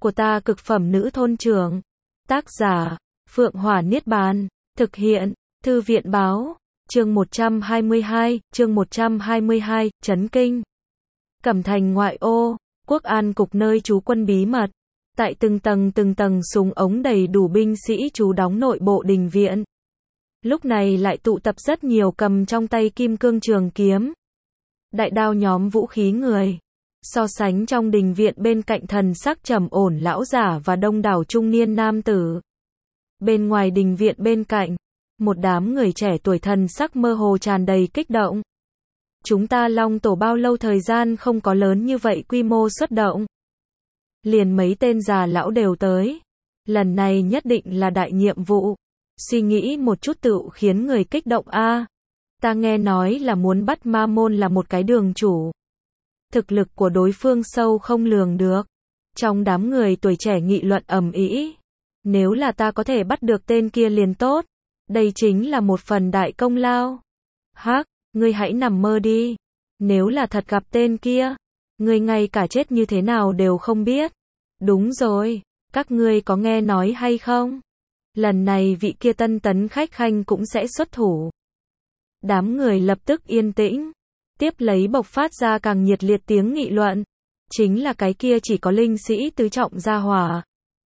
của ta cực phẩm nữ thôn trưởng. Tác giả, Phượng Hỏa Niết Bàn. Thực hiện, Thư viện báo. Chương 122, chấn kinh. Cẩm Thành ngoại ô, Quốc An cục nơi trú quân bí mật. Tại từng tầng súng ống đầy đủ binh sĩ trú đóng nội bộ đình viện. Lúc này lại tụ tập rất nhiều cầm trong tay kim cương trường kiếm, đại đao nhóm vũ khí người. So sánh trong đình viện bên cạnh thần sắc trầm ổn lão giả và đông đảo trung niên nam tử. Bên ngoài đình viện bên cạnh, một đám người trẻ tuổi thần sắc mơ hồ tràn đầy kích động. Chúng ta Long Tổ bao lâu thời gian không có lớn như vậy quy mô xuất động. Liền mấy tên già lão đều tới. Lần này nhất định là đại nhiệm vụ. Suy nghĩ một chút tựu khiến người kích động a. Ta nghe nói là muốn bắt Ma Môn là một cái đường chủ. Thực lực của đối phương sâu không lường được. Trong đám người tuổi trẻ nghị luận ầm ĩ. Nếu là ta có thể bắt được tên kia liền tốt. Đây chính là một phần đại công lao. Hắc, ngươi hãy nằm mơ đi. Nếu là thật gặp tên kia, ngươi ngay cả chết như thế nào đều không biết. Đúng rồi, các ngươi có nghe nói hay không? Lần này vị kia tân tấn khách khanh cũng sẽ xuất thủ. Đám người lập tức yên tĩnh. Tiếp lấy bộc phát ra càng nhiệt liệt tiếng nghị luận. Chính là cái kia chỉ có linh sĩ tứ trọng gia hỏa.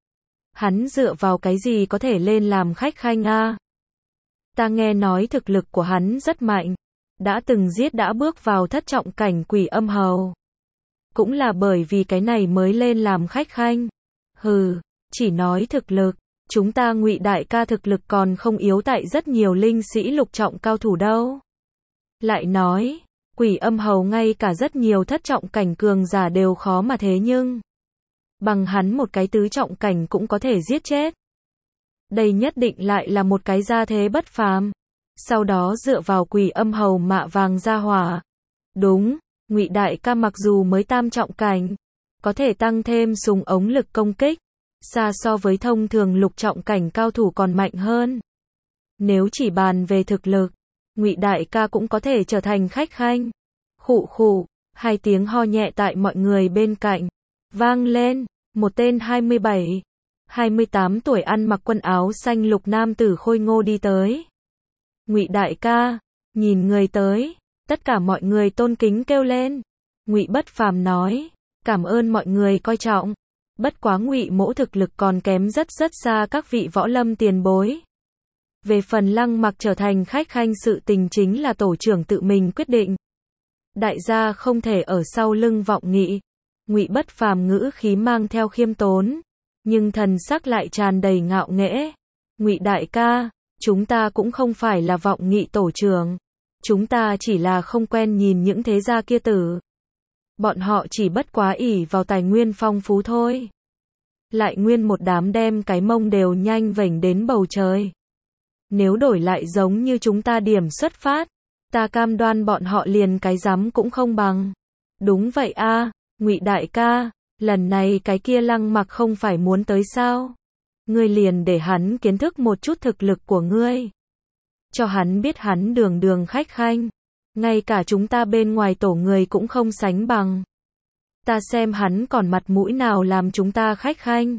Hắn dựa vào cái gì có thể lên làm khách khanh a? Ta nghe nói thực lực của hắn rất mạnh. Đã từng giết đã bước vào thất trọng cảnh Quỷ Âm Hầu. Cũng là bởi vì cái này mới lên làm khách khanh. Hừ, chỉ nói thực lực. Chúng ta Ngụy đại ca thực lực còn không yếu tại rất nhiều linh sĩ lục trọng cao thủ đâu. Lại nói, Quỷ Âm Hầu ngay cả rất nhiều thất trọng cảnh cường giả đều khó mà thế nhưng bằng hắn một cái tứ trọng cảnh cũng có thể giết chết. Đây nhất định lại là một cái gia thế bất phàm. Sau đó dựa vào Quỷ Âm Hầu mạ vàng ra hỏa. Đúng, Ngụy đại ca mặc dù mới tam trọng cảnh, có thể tăng thêm súng ống lực công kích, xa so với thông thường lục trọng cảnh cao thủ còn mạnh hơn. Nếu chỉ bàn về thực lực, Ngụy đại ca cũng có thể trở thành khách khanh. Khụ khụ, hai tiếng ho nhẹ tại mọi người bên cạnh vang lên. Một tên 27, 28 tuổi ăn mặc quần áo xanh lục nam tử khôi ngô đi tới. Ngụy đại ca, nhìn người tới, tất cả mọi người tôn kính kêu lên. Ngụy Bất Phàm nói, cảm ơn mọi người coi trọng. Bất quá Ngụy mỗ thực lực còn kém rất xa các vị võ lâm tiền bối. Về phần Lăng Mặc trở thành khách khanh sự tình chính là tổ trưởng tự mình quyết định. Đại gia không thể ở sau lưng vọng nghị. Ngụy Bất Phàm ngữ khí mang theo khiêm tốn, nhưng thần sắc lại tràn đầy ngạo nghễ. Ngụy đại ca, chúng ta cũng không phải là vọng nghị tổ trưởng. Chúng ta chỉ là không quen nhìn những thế gia kia tử. Bọn họ chỉ bất quá ỷ vào tài nguyên phong phú thôi. Lại nguyên một đám đem cái mông đều nhanh vểnh đến bầu trời. Nếu đổi lại giống như chúng ta điểm xuất phát, ta cam đoan bọn họ liền cái rắm cũng không bằng. Đúng vậy a, Ngụy đại ca, lần này cái kia Lăng Mặc không phải muốn tới sao? Ngươi liền để hắn kiến thức một chút thực lực của ngươi. Cho hắn biết hắn đường khách khanh. Ngay cả chúng ta bên ngoài tổ người cũng không sánh bằng. Ta xem hắn còn mặt mũi nào làm chúng ta khách khanh.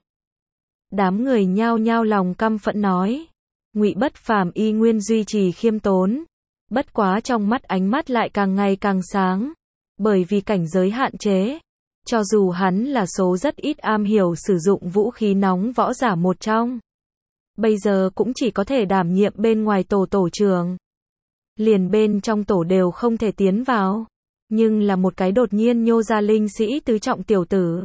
Đám người nhao nhao lòng căm phẫn nói. Ngụy Bất Phàm y nguyên duy trì khiêm tốn. Bất quá trong mắt ánh mắt lại càng ngày càng sáng. Bởi vì cảnh giới hạn chế. Cho dù hắn là số rất ít am hiểu sử dụng vũ khí nóng võ giả một trong. Bây giờ cũng chỉ có thể đảm nhiệm bên ngoài tổ trưởng. Liền bên trong tổ đều không thể tiến vào. Nhưng là một cái đột nhiên nhô ra linh sĩ tứ trọng tiểu tử.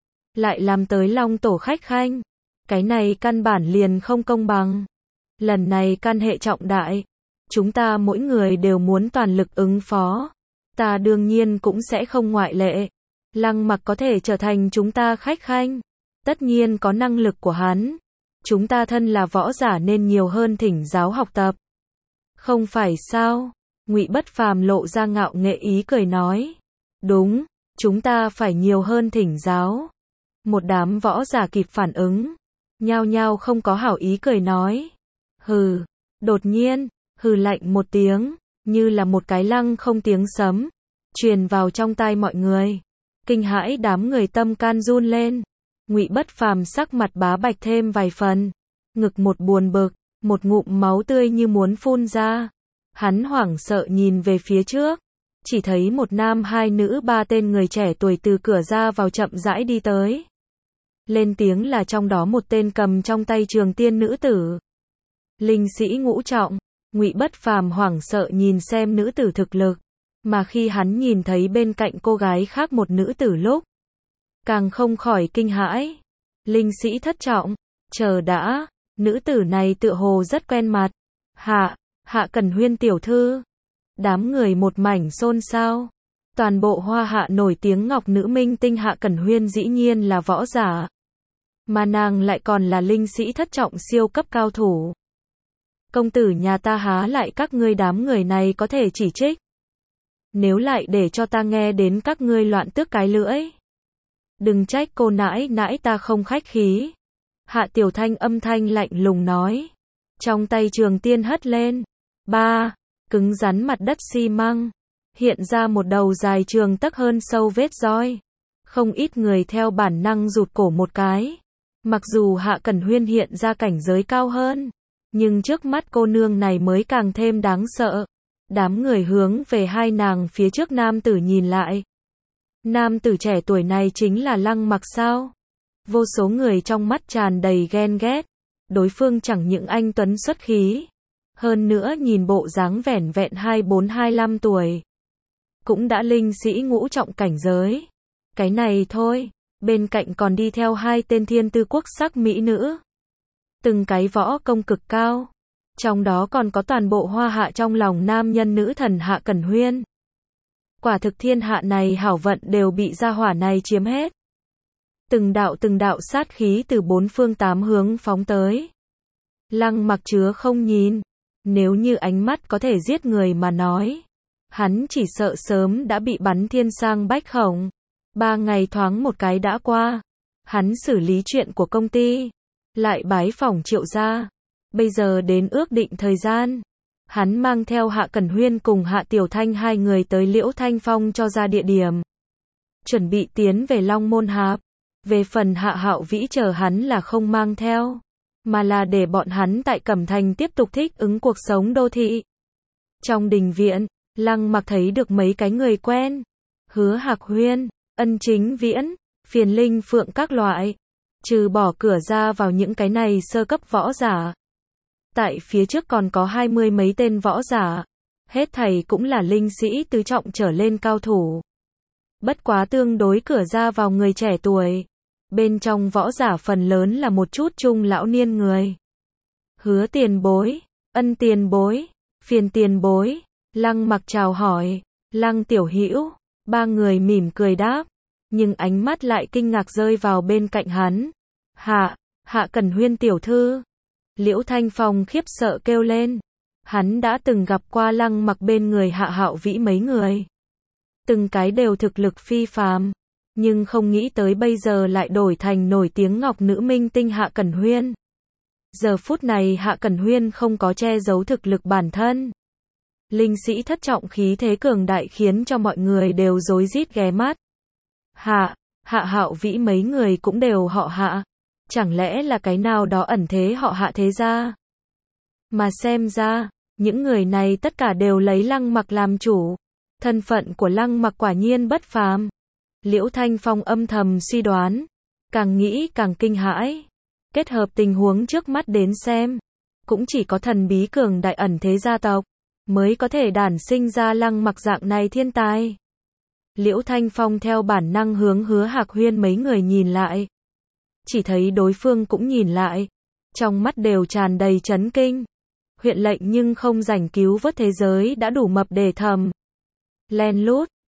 Lại làm tới Long Tổ khách khanh. Cái này căn bản liền không công bằng. Lần này căn hệ trọng đại. Chúng ta mỗi người đều muốn toàn lực ứng phó. Ta đương nhiên cũng sẽ không ngoại lệ. Lăng Mặc có thể trở thành chúng ta khách khanh. Tất nhiên có năng lực của hắn. Chúng ta thân là võ giả nên nhiều hơn thỉnh giáo học tập. Không phải sao? Ngụy Bất Phàm lộ ra ngạo nghễ ý cười nói. Đúng, chúng ta phải nhiều hơn thỉnh giáo. Một đám võ giả kịp phản ứng. Nhao nhao không có hảo ý cười nói. Hừ, đột nhiên, hừ lạnh một tiếng, như là một cái lăng không tiếng sấm, truyền vào trong tai mọi người. Kinh hãi đám người tâm can run lên. Ngụy Bất Phàm sắc mặt bá bạch thêm vài phần, ngực một buồn bực, một ngụm máu tươi như muốn phun ra. Hắn hoảng sợ nhìn về phía trước, chỉ thấy một nam hai nữ ba tên người trẻ tuổi từ cửa ra vào chậm rãi đi tới. Lên tiếng là trong đó một tên cầm trong tay trường tiên nữ tử. Linh sĩ ngũ trọng. Ngụy Bất Phàm hoảng sợ nhìn xem nữ tử thực lực, mà khi hắn nhìn thấy bên cạnh cô gái khác một nữ tử lúc, càng không khỏi kinh hãi. Linh sĩ thất trọng, chờ đã, nữ tử này tựa hồ rất quen mặt. Hạ Cẩn Huyên tiểu thư. Đám người một mảnh xôn xao. Toàn bộ Hoa Hạ nổi tiếng ngọc nữ minh tinh Hạ Cẩn Huyên dĩ nhiên là võ giả, mà nàng lại còn là linh sĩ thất trọng siêu cấp cao thủ. Công tử nhà ta há lại các ngươi đám người này có thể chỉ trích. Nếu lại để cho ta nghe đến các ngươi loạn tước cái lưỡi, đừng trách cô nãi nãi ta không khách khí. Hạ Tiểu Thanh âm thanh lạnh lùng nói. Trong tay trường tiên hất lên. Cứng rắn mặt đất xi măng. Hiện ra một đầu dài trường tấc hơn sâu vết roi. Không ít người theo bản năng rụt cổ một cái. Mặc dù Hạ Cẩn Huyên hiện ra cảnh giới cao hơn, nhưng trước mắt cô nương này mới càng thêm đáng sợ. Đám người hướng về hai nàng phía trước nam tử nhìn lại. Nam tử trẻ tuổi này chính là Lăng Mặc sao? Vô số người trong mắt tràn đầy ghen ghét. Đối phương chẳng những anh tuấn xuất khí, hơn nữa nhìn bộ dáng vẻn vẹn 24-25 tuổi, cũng đã linh sĩ ngũ trọng cảnh giới. Cái này thôi, bên cạnh còn đi theo hai tên thiên tư quốc sắc mỹ nữ. Từng cái võ công cực cao, trong đó còn có toàn bộ Hoa Hạ trong lòng nam nhân nữ thần Hạ Cẩn Huyên. Quả thực thiên hạ này hảo vận đều bị gia hỏa này chiếm hết. Từng đạo sát khí từ bốn phương tám hướng phóng tới. Lăng Mặc chứa không nhìn, nếu như ánh mắt có thể giết người mà nói, hắn chỉ sợ sớm đã bị bắn thiên sang bách khổng. 3 ngày thoáng một cái đã qua, hắn xử lý chuyện của công ty, lại bái phỏng Triệu gia. Bây giờ đến ước định thời gian, hắn mang theo Hạ Cẩn Huyên cùng Hạ Tiểu Thanh hai người tới Liễu Thanh Phong cho ra địa điểm, chuẩn bị tiến về Long Môn Hạp. Về phần Hạ Hạo Vĩ chờ hắn là không mang theo, mà là để bọn hắn tại Cẩm Thành tiếp tục thích ứng cuộc sống đô thị. Trong đình viện, Lăng Mặc thấy được mấy cái người quen. Hứa Hạc Huyên, Ân Chính Viễn, Phiền Linh Phượng các loại. Trừ bỏ cửa ra vào những cái này sơ cấp võ giả, tại phía trước còn có 20 mấy tên võ giả, hết thảy cũng là linh sĩ tứ trọng trở lên cao thủ. Bất quá tương đối cửa ra vào người trẻ tuổi, bên trong võ giả phần lớn là một chút trung lão niên người. Hứa tiền bối, Ân tiền bối, Phiền tiền bối. Lăng Mặc chào hỏi. Lăng tiểu hữu. Ba người mỉm cười đáp, nhưng ánh mắt lại kinh ngạc rơi vào bên cạnh hắn. Hạ Cẩn Huyên tiểu thư. Liễu Thanh Phong khiếp sợ kêu lên. Hắn đã từng gặp qua Lăng Mặc bên người Hạ Hạo Vĩ mấy người, từng cái đều thực lực phi phàm, nhưng không nghĩ tới bây giờ lại đổi thành nổi tiếng ngọc nữ minh tinh Hạ Cẩn Huyên. Giờ phút này Hạ Cẩn Huyên không có che giấu thực lực bản thân. Linh sĩ thất trọng khí thế cường đại khiến cho mọi người đều rối rít ghé mắt. Hạ Hạo Vĩ mấy người cũng đều họ Hạ. Chẳng lẽ là cái nào đó ẩn thế họ Hạ thế gia? Mà xem ra, những người này tất cả đều lấy Lăng Mặc làm chủ. Thân phận của Lăng Mặc quả nhiên bất phàm. Liễu Thanh Phong âm thầm suy đoán, càng nghĩ càng kinh hãi. Kết hợp tình huống trước mắt đến xem, cũng chỉ có thần bí cường đại ẩn thế gia tộc mới có thể đản sinh ra Lăng Mặc dạng này thiên tài. Liễu Thanh Phong theo bản năng hướng Hứa Hạc Huyên mấy người nhìn lại. Chỉ thấy đối phương cũng nhìn lại, trong mắt đều tràn đầy chấn kinh. Huyện lệnh nhưng không rảnh cứu vớt thế giới đã đủ mập để thầm. Len lút,